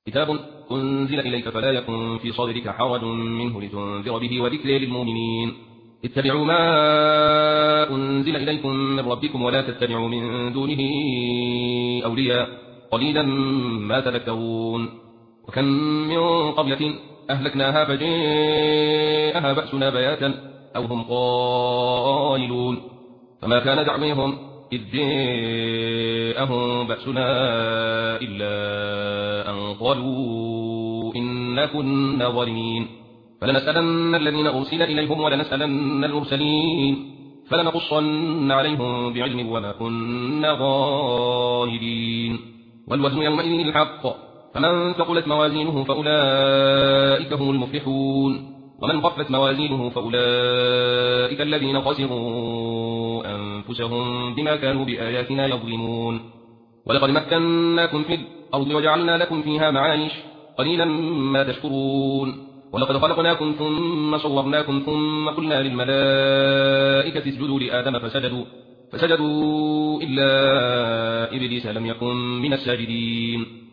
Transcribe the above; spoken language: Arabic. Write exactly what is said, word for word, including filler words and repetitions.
كتاب أنزل إليك فلا يكن في صدرك حرج منه لتنذر به وذكر للمؤمنين. اتبعوا ما أنزل إليكم من ربكم ولا تتبعوا من دونه أولياء قليلا ما تذكرون. وكم من قرية أهلكناها فجاءها بأسنا بياتا أو هم قائلون فما كان دعويهم إذ جاءهم بأسنا إلا أن قالوا إنا كنا ظالمين. فلنسألن الذين أرسل إليهم ولنسألن المرسلين فلنقصن عليهم بعلم وما كنا غائبين. والوزن يومئذ الحق فمن ثقلت موازينه فأولئك هم المفلحون ومن خفت موازينه فأولئك الذين خسروا أنفسهم بما كانوا بآياتنا يظلمون. ولقد مكناكم في الأرض وجعلنا لكم فيها معايش قليلا ما تشكرون. ولقد خلقناكم ثم صورناكم ثم قلنا للملائكة اسجدوا لآدم فسجدوا, فسجدوا إلا إبليس لم يكن من الساجدين.